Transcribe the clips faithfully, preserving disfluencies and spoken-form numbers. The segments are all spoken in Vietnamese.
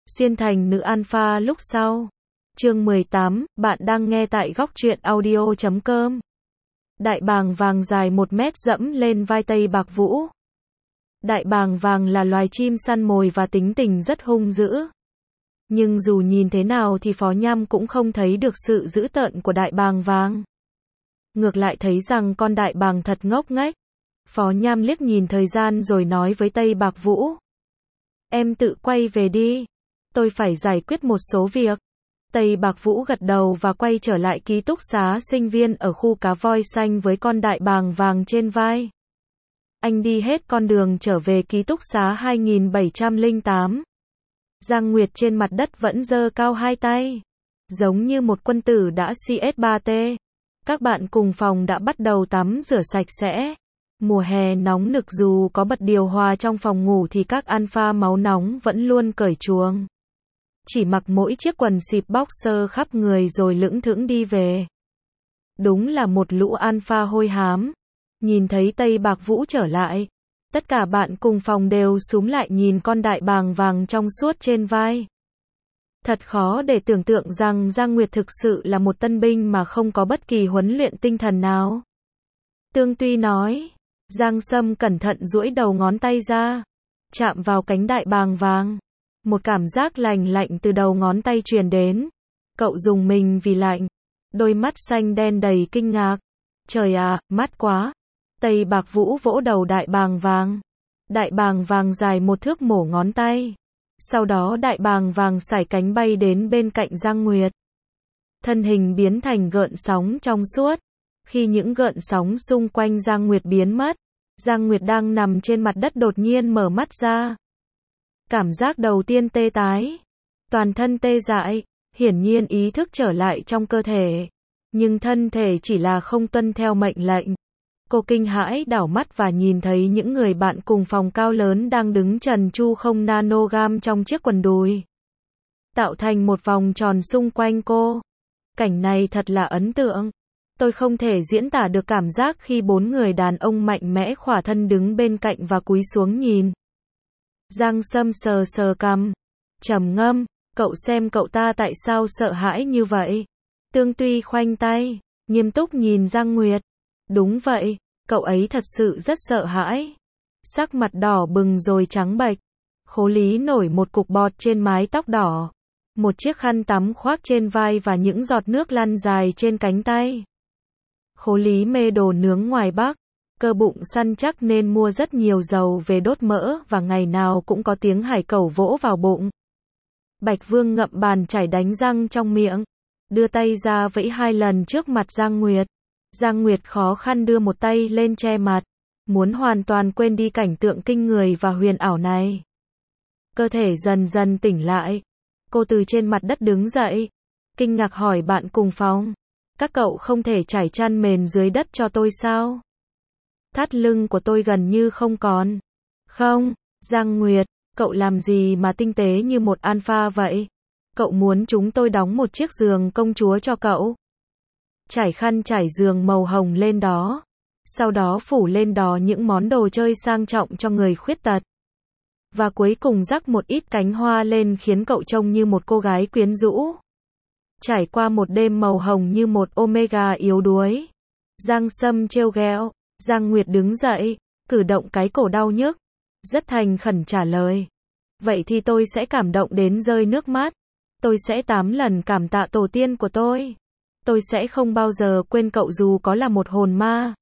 Xuyên thành nữ alpha lúc sau. Chương mười tám, bạn đang nghe tại góc truyện audio chấm com. Đại bàng vàng dài một mét dẫm lên vai Tây Bạc Vũ. Đại bàng vàng là loài chim săn mồi và tính tình rất hung dữ. Nhưng dù nhìn thế nào thì Phó Nham cũng không thấy được sự dữ tợn của đại bàng vàng. Ngược lại thấy rằng con đại bàng thật ngốc nghếch. Phó Nham liếc nhìn thời gian rồi nói với Tây Bạc Vũ. Em tự quay về đi. Tôi phải giải quyết một số việc. Tây Bạc Vũ gật đầu và quay trở lại ký túc xá sinh viên ở khu cá voi xanh với con đại bàng vàng trên vai. Anh đi hết con đường trở về ký túc xá hai nghìn bảy trăm lẻ tám. Giang Nguyệt trên mặt đất vẫn giơ cao hai tay, giống như một quân tử đã xê ét ba tê. Các bạn cùng phòng đã bắt đầu tắm rửa sạch sẽ. Mùa hè nóng nực dù có bật điều hòa trong phòng ngủ thì các alpha máu nóng vẫn luôn cởi chuồng. Chỉ mặc mỗi chiếc quần xịp boxer khắp người rồi lững thững đi về. Đúng là một lũ alpha hôi hám. Nhìn thấy Tây Bạc Vũ trở lại, tất cả bạn cùng phòng đều xúm lại nhìn con đại bàng vàng trong suốt trên vai. Thật khó để tưởng tượng rằng Giang Nguyệt thực sự là một tân binh mà không có bất kỳ huấn luyện tinh thần nào. Tương Tuy nói. Giang Sâm cẩn thận duỗi đầu ngón tay ra, chạm vào cánh đại bàng vàng. Một cảm giác lành lạnh từ đầu ngón tay truyền đến. Cậu rùng mình vì lạnh. Đôi mắt xanh đen đầy kinh ngạc. Trời à, mát quá. Tây Bạc Vũ vỗ đầu đại bàng vàng. Đại bàng vàng dài một thước mổ ngón tay. Sau đó đại bàng vàng sải cánh bay đến bên cạnh Giang Nguyệt. Thân hình biến thành gợn sóng trong suốt. Khi những gợn sóng xung quanh Giang Nguyệt biến mất, Giang Nguyệt đang nằm trên mặt đất đột nhiên mở mắt ra. Cảm giác đầu tiên tê tái, toàn thân tê dại, hiển nhiên ý thức trở lại trong cơ thể. Nhưng thân thể chỉ là không tuân theo mệnh lệnh. Cô kinh hãi đảo mắt và nhìn thấy những người bạn cùng phòng cao lớn đang đứng trần tru không nanogam trong chiếc quần đùi, tạo thành một vòng tròn xung quanh cô. Cảnh này thật là ấn tượng. Tôi không thể diễn tả được cảm giác khi bốn người đàn ông mạnh mẽ khỏa thân đứng bên cạnh và cúi xuống nhìn. Giang Sâm sờ sờ cằm, trầm ngâm, cậu xem cậu ta tại sao sợ hãi như vậy. Tương Tuy khoanh tay, nghiêm túc nhìn Giang Nguyệt. Đúng vậy, cậu ấy thật sự rất sợ hãi. Sắc mặt đỏ bừng rồi trắng bệch. Khố Lý nổi một cục bọt trên mái tóc đỏ. Một chiếc khăn tắm khoác trên vai và những giọt nước lăn dài trên cánh tay. Khố Lý mê đồ nướng ngoài Bắc. Cơ bụng săn chắc nên mua rất nhiều dầu về đốt mỡ và ngày nào cũng có tiếng hải cẩu vỗ vào bụng. Bạch Vương ngậm bàn chải đánh răng trong miệng. Đưa tay ra vẫy hai lần trước mặt Giang Nguyệt. Giang Nguyệt khó khăn đưa một tay lên che mặt. Muốn hoàn toàn quên đi cảnh tượng kinh người và huyền ảo này. Cơ thể dần dần tỉnh lại. Cô từ trên mặt đất đứng dậy. Kinh ngạc hỏi bạn cùng phòng. Các cậu không thể trải chăn mền dưới đất cho tôi sao? Thắt lưng của tôi gần như không còn. Không, Giang Nguyệt, cậu làm gì mà tinh tế như một alpha vậy? Cậu muốn chúng tôi đóng một chiếc giường công chúa cho cậu? Trải khăn trải giường màu hồng lên đó. Sau đó phủ lên đó những món đồ chơi sang trọng cho người khuyết tật. Và cuối cùng rắc một ít cánh hoa lên khiến cậu trông như một cô gái quyến rũ. Trải qua một đêm màu hồng như một omega yếu đuối. Giang Sâm trêu ghẹo. Giang Nguyệt đứng dậy, cử động cái cổ đau nhức. Rất thành khẩn trả lời. Vậy thì tôi sẽ cảm động đến rơi nước mắt. Tôi sẽ tám lần cảm tạ tổ tiên của tôi. Tôi sẽ không bao giờ quên cậu dù có là một hồn ma.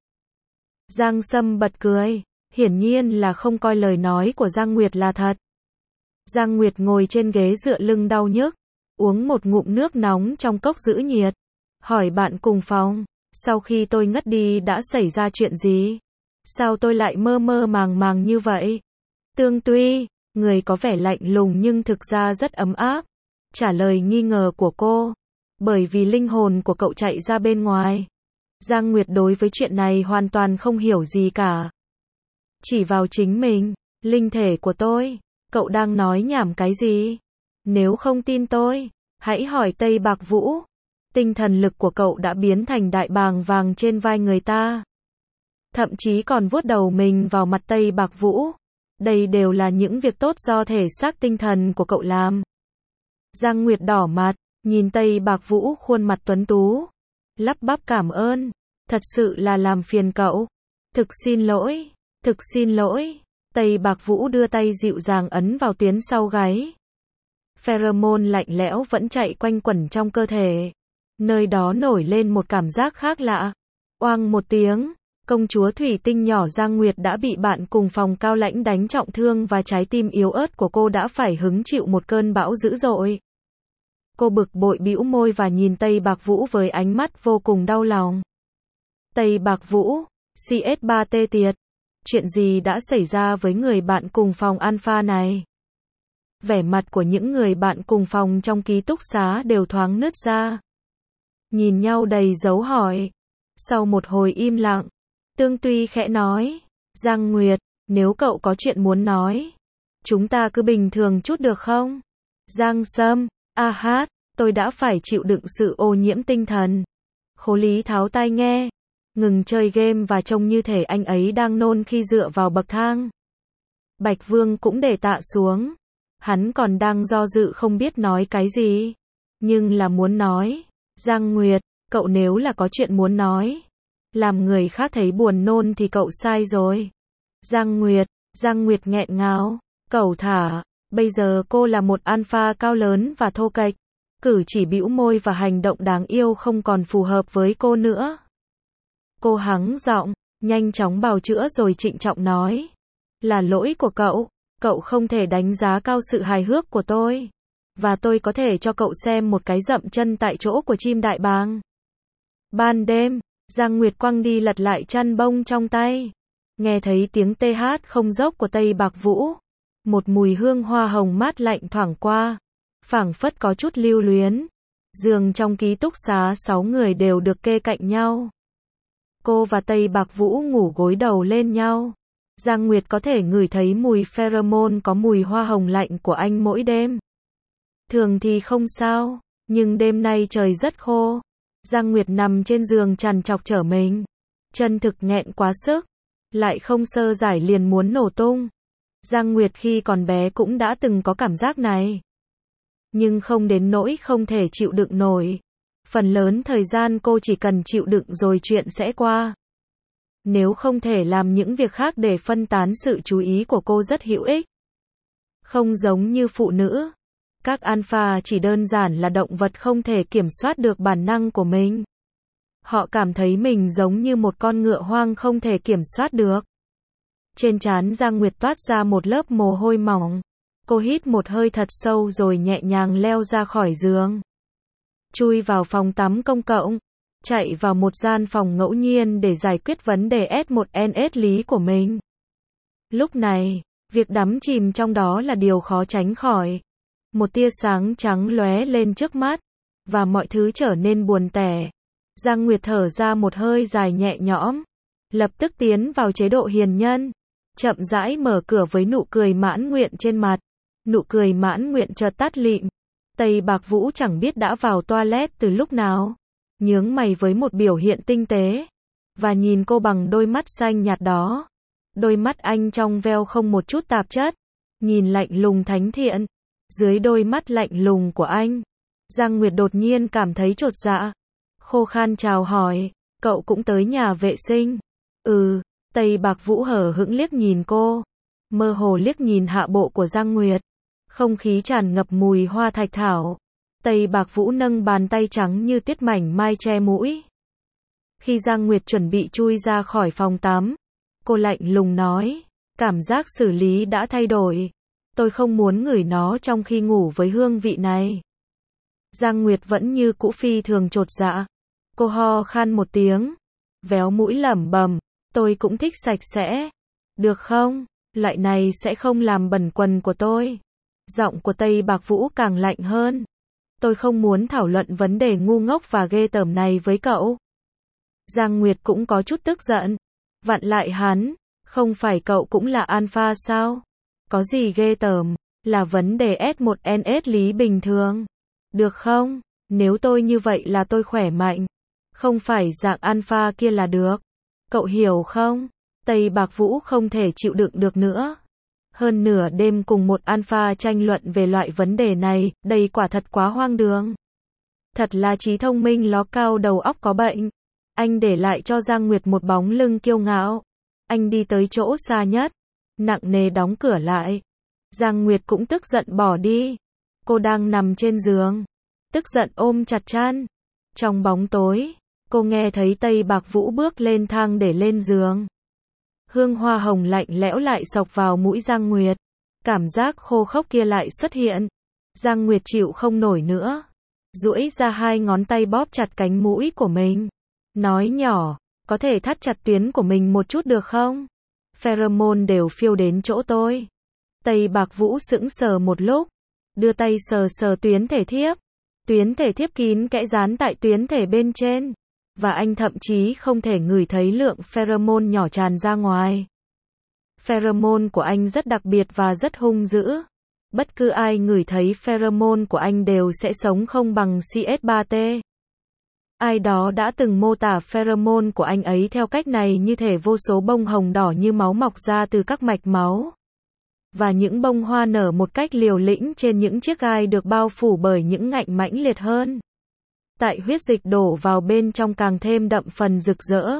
Giang Sâm bật cười. Hiển nhiên là không coi lời nói của Giang Nguyệt là thật. Giang Nguyệt ngồi trên ghế dựa lưng đau nhức. Uống một ngụm nước nóng trong cốc giữ nhiệt. Hỏi bạn cùng phòng. Sau khi tôi ngất đi đã xảy ra chuyện gì? Sao tôi lại mơ mơ màng màng như vậy? Tương Tuy, người có vẻ lạnh lùng nhưng thực ra rất ấm áp, trả lời nghi ngờ của cô. Bởi vì linh hồn của cậu chạy ra bên ngoài. Giang Nguyệt đối với chuyện này hoàn toàn không hiểu gì cả. Chỉ vào chính mình, linh thể của tôi. Cậu đang nói nhảm cái gì? Nếu không tin tôi, hãy hỏi Tây Bạc Vũ. Tinh thần lực của cậu đã biến thành đại bàng vàng trên vai người ta. Thậm chí còn vuốt đầu mình vào mặt Tây Bạc Vũ. Đây đều là những việc tốt do thể xác tinh thần của cậu làm. Giang Nguyệt đỏ mặt, nhìn Tây Bạc Vũ khuôn mặt tuấn tú. Lắp bắp cảm ơn. Thật sự là làm phiền cậu. Thực xin lỗi, thực xin lỗi. Tây Bạc Vũ đưa tay dịu dàng ấn vào tuyến sau gáy. Pheromone lạnh lẽo vẫn chạy quanh quẩn trong cơ thể. Nơi đó nổi lên một cảm giác khác lạ. Oang một tiếng, công chúa thủy tinh nhỏ Giang Nguyệt đã bị bạn cùng phòng Cao Lãnh đánh trọng thương và trái tim yếu ớt của cô đã phải hứng chịu một cơn bão dữ dội. Cô bực bội bĩu môi và nhìn Tây Bạc Vũ với ánh mắt vô cùng đau lòng. Tây Bạc Vũ, xê ét ba tê tiệt. Chuyện gì đã xảy ra với người bạn cùng phòng Alpha này? Vẻ mặt của những người bạn cùng phòng trong ký túc xá đều thoáng nứt ra. Nhìn nhau đầy dấu hỏi. Sau một hồi im lặng, Tương Tuy khẽ nói, Giang Nguyệt, nếu cậu có chuyện muốn nói, chúng ta cứ bình thường chút được không? Giang Sâm, a hát, tôi đã phải chịu đựng sự ô nhiễm tinh thần. Khố Lý tháo tai nghe, ngừng chơi game và trông như thể anh ấy đang nôn khi dựa vào bậc thang. Bạch Vương cũng để tạ xuống. Hắn còn đang do dự không biết nói cái gì. Nhưng là muốn nói. Giang Nguyệt, cậu nếu là có chuyện muốn nói, làm người khác thấy buồn nôn thì cậu sai rồi. Giang Nguyệt, Giang Nguyệt nghẹn ngào. Cẩu thả, bây giờ cô là một alpha cao lớn và thô kệch. Cử chỉ bĩu môi và hành động đáng yêu không còn phù hợp với cô nữa. Cô hắng giọng, nhanh chóng bào chữa rồi trịnh trọng nói. Là lỗi của cậu, cậu không thể đánh giá cao sự hài hước của tôi. Và tôi có thể cho cậu xem một cái dậm chân tại chỗ của chim đại bàng. Ban đêm, Giang Nguyệt quăng đi lật lại chăn bông trong tay. Nghe thấy tiếng tê hát không dốc của Tây Bạc Vũ. Một mùi hương hoa hồng mát lạnh thoảng qua. Phảng phất có chút lưu luyến. Giường trong ký túc xá sáu người đều được kê cạnh nhau. Cô và Tây Bạc Vũ ngủ gối đầu lên nhau. Giang Nguyệt có thể ngửi thấy mùi pheromone có mùi hoa hồng lạnh của anh mỗi đêm. Thường thì không sao, nhưng đêm nay trời rất khô. Giang Nguyệt nằm trên giường trằn trọc trở mình. Chân thực nghẹn quá sức, lại không sơ giải liền muốn nổ tung. Giang Nguyệt khi còn bé cũng đã từng có cảm giác này. Nhưng không đến nỗi không thể chịu đựng nổi. Phần lớn thời gian cô chỉ cần chịu đựng rồi chuyện sẽ qua. Nếu không thể làm những việc khác để phân tán sự chú ý của cô rất hữu ích. Không giống như phụ nữ. Các alpha chỉ đơn giản là động vật không thể kiểm soát được bản năng của mình. Họ cảm thấy mình giống như một con ngựa hoang không thể kiểm soát được. Trên trán Giang Nguyệt toát ra một lớp mồ hôi mỏng. Cô hít một hơi thật sâu rồi nhẹ nhàng leo ra khỏi giường. Chui vào phòng tắm công cộng. Chạy vào một gian phòng ngẫu nhiên để giải quyết vấn đề S một N S lý của mình. Lúc này, việc đắm chìm trong đó là điều khó tránh khỏi. Một tia sáng trắng lóe lên trước mắt, và mọi thứ trở nên buồn tẻ. Giang Nguyệt thở ra một hơi dài nhẹ nhõm, lập tức tiến vào chế độ hiền nhân, chậm rãi mở cửa với nụ cười mãn nguyện trên mặt. Nụ cười mãn nguyện chợt tắt lịm. Tây Bạc Vũ chẳng biết đã vào toilet từ lúc nào, nhướng mày với một biểu hiện tinh tế, và nhìn cô bằng đôi mắt xanh nhạt đó. Đôi mắt anh trong veo không một chút tạp chất, nhìn lạnh lùng thánh thiện. Dưới đôi mắt lạnh lùng của anh, Giang Nguyệt đột nhiên cảm thấy chột dạ. Khô khan chào hỏi, cậu cũng tới nhà vệ sinh? Ừ, Tây Bạc Vũ hờ hững liếc nhìn cô, mơ hồ liếc nhìn hạ bộ của Giang Nguyệt. Không khí tràn ngập mùi hoa thạch thảo. Tây Bạc Vũ nâng bàn tay trắng như tiết mảnh mai che mũi. Khi Giang Nguyệt chuẩn bị chui ra khỏi phòng tắm, cô lạnh lùng nói, cảm giác xử lý đã thay đổi. Tôi không muốn ngửi nó trong khi ngủ với hương vị này. Giang Nguyệt vẫn như cũ phi thường chột dạ. Cô ho khan một tiếng, véo mũi lẩm bẩm, tôi cũng thích sạch sẽ. Được không? Loại này sẽ không làm bẩn quần của tôi. Giọng của Tây Bạc Vũ càng lạnh hơn. Tôi không muốn thảo luận vấn đề ngu ngốc và ghê tởm này với cậu. Giang Nguyệt cũng có chút tức giận. Vặn lại hắn, không phải cậu cũng là alpha sao? Có gì ghê tởm, là vấn đề S một N S lý bình thường. Được không? Nếu tôi như vậy là tôi khỏe mạnh. Không phải dạng alpha kia là được. Cậu hiểu không? Tây Bạc Vũ không thể chịu đựng được nữa. Hơn nửa đêm cùng một alpha tranh luận về loại vấn đề này, đây quả thật quá hoang đường. Thật là trí thông minh ló cao đầu óc có bệnh. Anh để lại cho Giang Nguyệt một bóng lưng kiêu ngạo. Anh đi tới chỗ xa nhất, nặng nề đóng cửa lại. Giang Nguyệt cũng tức giận bỏ đi. Cô đang nằm trên giường, tức giận ôm chặt chăn. Trong bóng tối, cô nghe thấy Tây Bạc Vũ bước lên thang để lên giường. Hương hoa hồng lạnh lẽo lại xộc vào mũi Giang Nguyệt. Cảm giác khô khốc kia lại xuất hiện. Giang Nguyệt chịu không nổi nữa. Duỗi ra hai ngón tay bóp chặt cánh mũi của mình. Nói nhỏ, có thể thắt chặt tuyến của mình một chút được không? Pheromone đều phiêu đến chỗ tôi. Tây Bạc Vũ sững sờ một lúc. Đưa tay sờ sờ tuyến thể thiếp. Tuyến thể thiếp kín kẽ dán tại tuyến thể bên trên. Và anh thậm chí không thể ngửi thấy lượng pheromone nhỏ tràn ra ngoài. Pheromone của anh rất đặc biệt và rất hung dữ. Bất cứ ai ngửi thấy pheromone của anh đều sẽ sống không bằng C S ba T. Ai đó đã từng mô tả pheromone của anh ấy theo cách này như thể vô số bông hồng đỏ như máu mọc ra từ các mạch máu. Và những bông hoa nở một cách liều lĩnh trên những chiếc gai được bao phủ bởi những ngạnh mãnh liệt hơn. Tại huyết dịch đổ vào bên trong càng thêm đậm phần rực rỡ.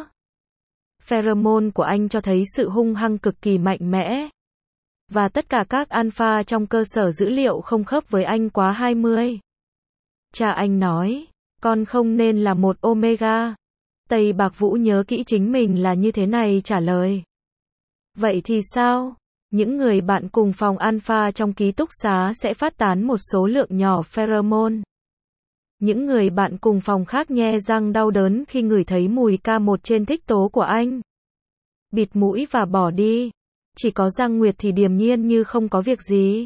Pheromone của anh cho thấy sự hung hăng cực kỳ mạnh mẽ. Và tất cả các alpha trong cơ sở dữ liệu không khớp với anh quá hai mươi. Cha anh nói, con không nên là một omega. Tây Bạc Vũ nhớ kỹ chính mình là như thế này trả lời. Vậy thì sao? Những người bạn cùng phòng alpha trong ký túc xá sẽ phát tán một số lượng nhỏ pheromone. Những người bạn cùng phòng khác nhe răng đau đớn khi ngửi thấy mùi K một trên thích tố của anh. Bịt mũi và bỏ đi. Chỉ có Giang Nguyệt thì điềm nhiên như không có việc gì.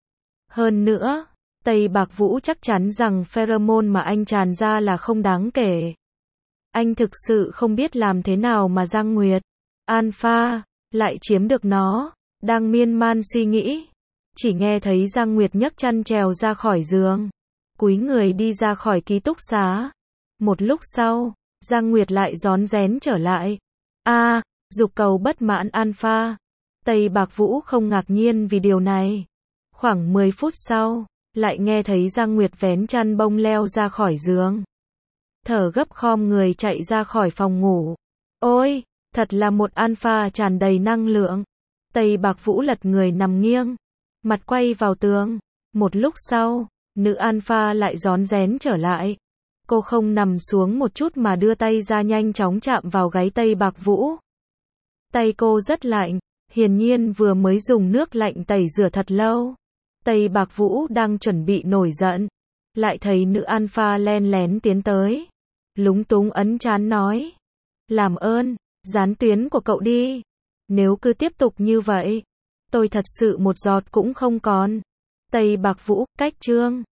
Hơn nữa, Tây Bạc Vũ chắc chắn rằng pheromone mà anh tràn ra là không đáng kể. Anh thực sự không biết làm thế nào mà Giang Nguyệt, alpha, lại chiếm được nó. Đang miên man suy nghĩ, chỉ nghe thấy Giang Nguyệt nhấc chăn trèo ra khỏi giường, cúi người đi ra khỏi ký túc xá. Một lúc sau, Giang Nguyệt lại rón rén trở lại. A, à, dục cầu bất mãn alpha. Tây Bạc Vũ không ngạc nhiên vì điều này. Khoảng mười phút sau, lại nghe thấy Giang Nguyệt vén chăn bông leo ra khỏi giường. Thở gấp khom người chạy ra khỏi phòng ngủ. Ôi, thật là một alpha tràn đầy năng lượng. Tây Bạc Vũ lật người nằm nghiêng, mặt quay vào tường. Một lúc sau, nữ alpha lại rón rén trở lại. Cô không nằm xuống một chút mà đưa tay ra nhanh chóng chạm vào gáy Tây Bạc Vũ. Tay cô rất lạnh, hiển nhiên vừa mới dùng nước lạnh tẩy rửa thật lâu. Tây Bạc Vũ đang chuẩn bị nổi giận, lại thấy nữ alpha len lén tiến tới. Lúng túng ấn trán nói, làm ơn, dán tuyến của cậu đi. Nếu cứ tiếp tục như vậy, tôi thật sự một giọt cũng không còn. Tây Bạc Vũ, cách chương.